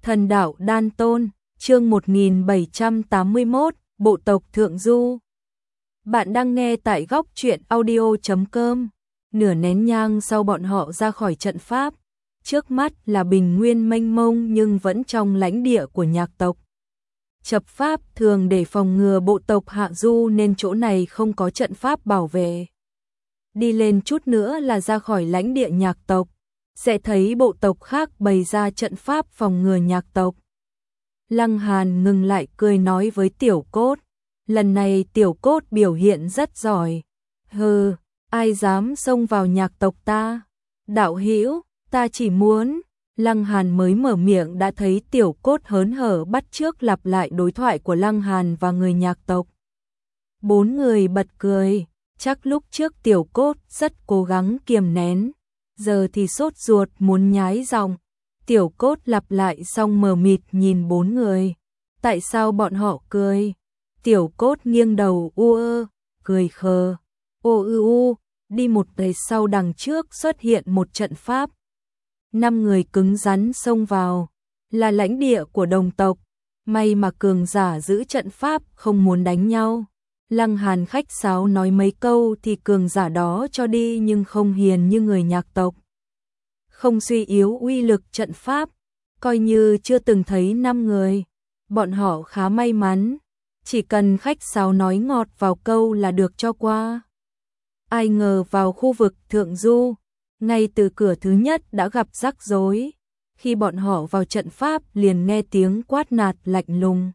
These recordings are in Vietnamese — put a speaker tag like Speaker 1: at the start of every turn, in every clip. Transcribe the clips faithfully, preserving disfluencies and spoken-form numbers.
Speaker 1: Thần đạo Đan Tôn, chương một nghìn bảy trăm tám mươi mốt, Bộ tộc Thượng Du. Bạn đang nghe tại góc truyện audio chấm com. Nửa nén nhang sau bọn họ ra khỏi trận pháp, trước mắt là bình nguyên mênh mông nhưng vẫn trong lãnh địa của nhạc tộc. Chập pháp thường để phòng ngừa bộ tộc hạ du nên chỗ này không có trận pháp bảo vệ. Đi lên chút nữa là ra khỏi lãnh địa nhạc tộc, sẽ thấy bộ tộc khác bày ra trận pháp phòng ngừa nhạc tộc. Lăng Hàn ngừng lại cười nói với Tiểu Cốt, lần này Tiểu Cốt biểu hiện rất giỏi. Hừ, ai dám xông vào nhạc tộc ta? Đạo hữu, ta chỉ muốn... Lăng Hàn mới mở miệng đã thấy Tiểu Cốt hớn hở bắt chước lặp lại đối thoại của Lăng Hàn và người nhạc tộc. Bốn người bật cười, chắc lúc trước Tiểu Cốt rất cố gắng kiềm nén, giờ thì sốt ruột muốn nhái giọng. Tiểu Cốt lặp lại xong mờ mịt nhìn bốn người. Tại sao bọn họ cười? Tiểu Cốt nghiêng đầu u ơ, cười khờ. Ô ư u, đi một giây sau đằng trước xuất hiện một trận pháp. Năm người cứng rắn xông vào, là lãnh địa của đồng tộc. May mà cường giả giữ trận pháp không muốn đánh nhau. Lăng Hàn khách sáo nói mấy câu thì cường giả đó cho đi nhưng không hiền như người nhạc tộc. Không suy yếu uy lực trận pháp, coi như chưa từng thấy năm người. Bọn họ khá may mắn, chỉ cần khách sáo nói ngọt vào câu là được cho qua. Ai ngờ vào khu vực Thượng Du, ngay từ cửa thứ nhất đã gặp rắc rối. Khi bọn họ vào trận pháp liền nghe tiếng quát nạt lạnh lùng.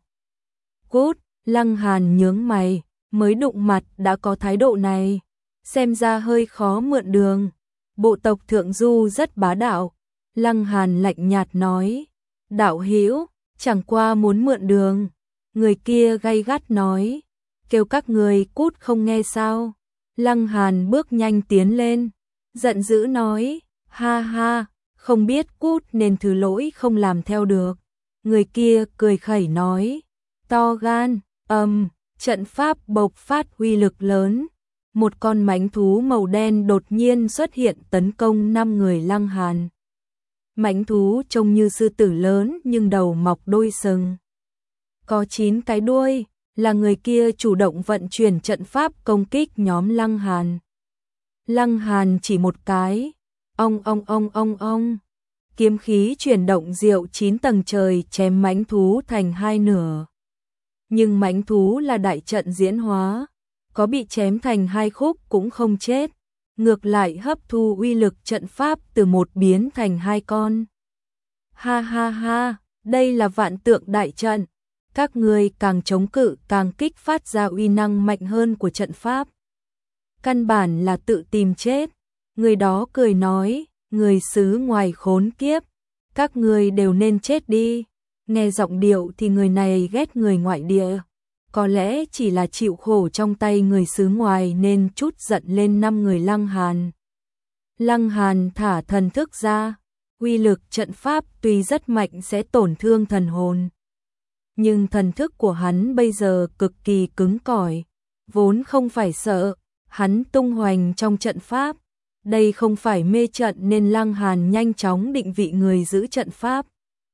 Speaker 1: Cút, Lăng Hàn nhướng mày, mới đụng mặt đã có thái độ này, xem ra hơi khó mượn đường. Bộ tộc Thượng Du rất bá đạo. Lăng Hàn lạnh nhạt nói, đạo hữu, chẳng qua muốn mượn đường. Người kia gay gắt nói, kêu các người cút không nghe sao? Lăng Hàn bước nhanh tiến lên, giận dữ nói, ha ha, không biết cút nên thứ lỗi không làm theo được. Người kia cười khẩy nói, to gan, ầm, trận pháp bộc phát uy lực lớn. Một con mãnh thú màu đen đột nhiên xuất hiện tấn công năm người Lăng Hàn. Mãnh thú trông như sư tử lớn nhưng đầu mọc đôi sừng, có chín cái đuôi, là người kia chủ động vận chuyển trận pháp công kích nhóm Lăng Hàn. Lăng Hàn chỉ một cái, ong ong ong ong ong, kiếm khí chuyển động diệu chín tầng trời chém mãnh thú thành hai nửa. Nhưng mãnh thú là đại trận diễn hóa, có bị chém thành hai khúc cũng không chết, ngược lại hấp thu uy lực trận pháp từ một biến thành hai con. Ha ha ha, đây là vạn tượng đại trận, các người càng chống cự càng kích phát ra uy năng mạnh hơn của trận pháp. Căn bản là tự tìm chết. Người đó cười nói, người xứ ngoài khốn kiếp, các người đều nên chết đi. Nghe giọng điệu thì người này ghét người ngoại địa. Có lẽ chỉ là chịu khổ trong tay người xứ ngoài nên chút giận lên năm người Lăng Hàn. Lăng Hàn thả thần thức ra, uy lực trận pháp tuy rất mạnh sẽ tổn thương thần hồn. Nhưng thần thức của hắn bây giờ cực kỳ cứng cỏi, vốn không phải sợ, hắn tung hoành trong trận pháp. Đây không phải mê trận nên Lăng Hàn nhanh chóng định vị người giữ trận pháp.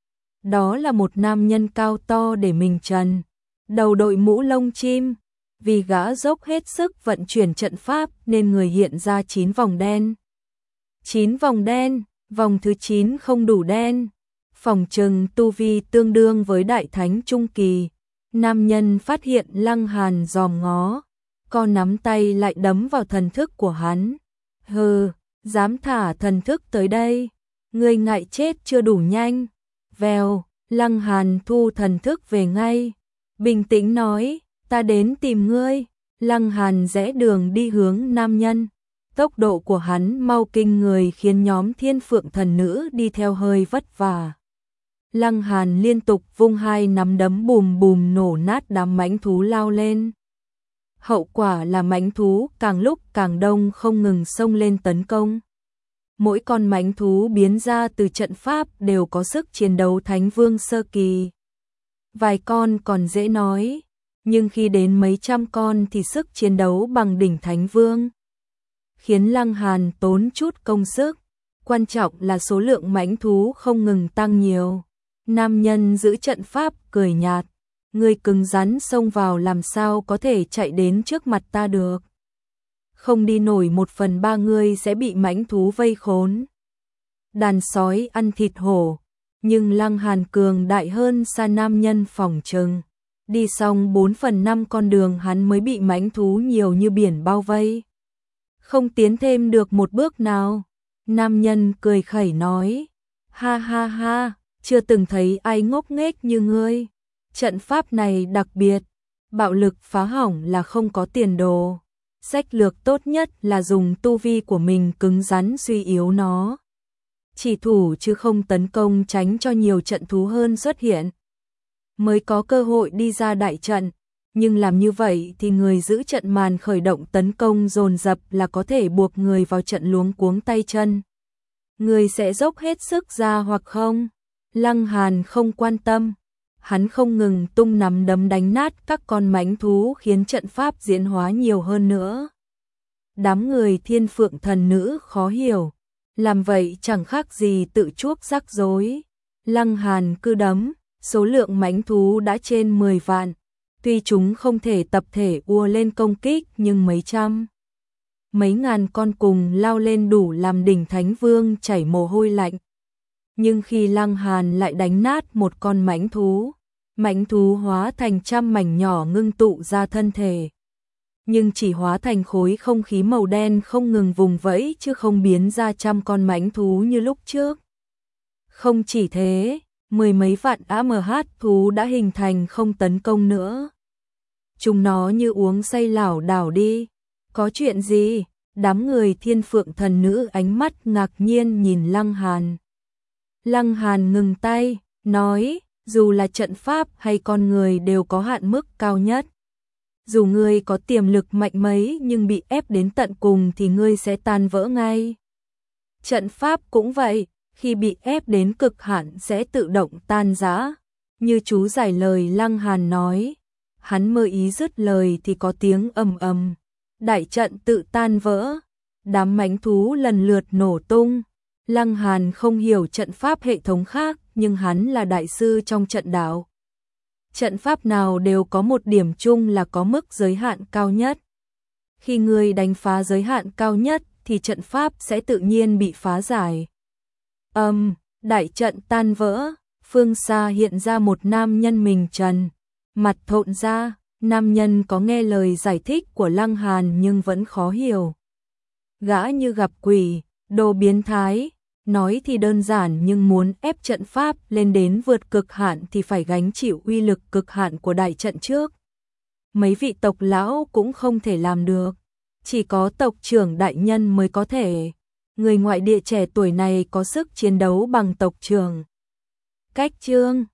Speaker 1: Đó là một nam nhân cao to để mình trần, đầu đội mũ lông chim. Vì gã dốc hết sức vận chuyển trận pháp nên người hiện ra chín vòng đen. Chín vòng đen, vòng thứ chín không đủ đen. Phỏng chừng tu vi tương đương với đại thánh trung kỳ. Nam nhân phát hiện Lăng Hàn dòm ngó, con nắm tay lại đấm vào thần thức của hắn. Hừ, dám thả thần thức tới đây, ngươi ngại chết chưa đủ nhanh. Vèo, Lăng Hàn thu thần thức về ngay, bình tĩnh nói, ta đến tìm ngươi. Lăng Hàn rẽ đường đi hướng nam nhân. Tốc độ của hắn mau kinh người khiến nhóm Thiên Phượng thần nữ đi theo hơi vất vả. Lăng Hàn liên tục vung hai nắm đấm bùm bùm nổ nát đám mãnh thú lao lên. Hậu quả là mãnh thú càng lúc càng đông không ngừng xông lên tấn công. Mỗi con mãnh thú biến ra từ trận pháp đều có sức chiến đấu thánh vương sơ kỳ. Vài con còn dễ nói, nhưng khi đến mấy trăm con thì sức chiến đấu bằng đỉnh thánh vương. Khiến Lăng Hàn tốn chút công sức, quan trọng là số lượng mãnh thú không ngừng tăng nhiều. Nam nhân giữ trận pháp cười nhạt, ngươi cứng rắn xông vào làm sao có thể chạy đến trước mặt ta được. Không đi nổi một phần ba ngươi sẽ bị mãnh thú vây khốn. Đàn sói ăn thịt hổ, nhưng Lăng Hàn cường đại hơn xa nam nhân phòng trừng. Đi xong bốn phần năm con đường hắn mới bị mãnh thú nhiều như biển bao vây. Không tiến thêm được một bước nào. Nam nhân cười khẩy nói, ha ha ha, chưa từng thấy ai ngốc nghếch như ngươi. Trận pháp này đặc biệt, bạo lực phá hỏng là không có tiền đồ. Sách lược tốt nhất là dùng tu vi của mình cứng rắn suy yếu nó. Chỉ thủ chứ không tấn công, tránh cho nhiều trận thú hơn xuất hiện. Mới có cơ hội đi ra đại trận, nhưng làm như vậy thì người giữ trận màn khởi động tấn công dồn dập là có thể buộc người vào trận luống cuống tay chân. Người sẽ dốc hết sức ra hoặc không? Lăng Hàn không quan tâm. Hắn không ngừng tung nắm đấm đánh nát các con mãnh thú khiến trận pháp diễn hóa nhiều hơn nữa. Đám người Thiên Phượng thần nữ khó hiểu. Làm vậy chẳng khác gì tự chuốc rắc rối. Lăng Hàn cứ đấm, số lượng mãnh thú đã trên mười vạn. Tuy chúng không thể tập thể ùa lên công kích nhưng mấy trăm, mấy ngàn con cùng lao lên đủ làm đỉnh Thánh Vương chảy mồ hôi lạnh. Nhưng khi Lăng Hàn lại đánh nát một con mãnh thú, mãnh thú hóa thành trăm mảnh nhỏ ngưng tụ ra thân thể. Nhưng chỉ hóa thành khối không khí màu đen không ngừng vùng vẫy chứ không biến ra trăm con mãnh thú như lúc trước. Không chỉ thế, mười mấy vạn a em hát thú đã hình thành không tấn công nữa. Chúng nó như uống say lảo đảo đi. Có chuyện gì? Đám người Thiên Phượng thần nữ ánh mắt ngạc nhiên nhìn Lăng Hàn. Lăng Hàn ngừng tay, nói, dù là trận pháp hay con người đều có hạn mức cao nhất. Dù ngươi có tiềm lực mạnh mấy nhưng bị ép đến tận cùng thì ngươi sẽ tan vỡ ngay. Trận pháp cũng vậy, khi bị ép đến cực hạn sẽ tự động tan rã. Như chú giải lời Lăng Hàn nói, hắn mơ ý dứt lời thì có tiếng ầm ầm, đại trận tự tan vỡ, đám mãnh thú lần lượt nổ tung. Lăng Hàn không hiểu trận pháp hệ thống khác, nhưng hắn là đại sư trong trận đạo. Trận pháp nào đều có một điểm chung là có mức giới hạn cao nhất. Khi người đánh phá giới hạn cao nhất thì trận pháp sẽ tự nhiên bị phá giải. Âm, um, đại trận tan vỡ, phương xa hiện ra một nam nhân mình trần, mặt thộn ra. Nam nhân có nghe lời giải thích của Lăng Hàn nhưng vẫn khó hiểu. Gã như gặp quỷ, đồ biến thái. Nói thì đơn giản nhưng muốn ép trận pháp lên đến vượt cực hạn thì phải gánh chịu uy lực cực hạn của đại trận trước. Mấy vị tộc lão cũng không thể làm được, chỉ có tộc trưởng đại nhân mới có thể. Người ngoại địa trẻ tuổi này có sức chiến đấu bằng tộc trưởng. Cách chương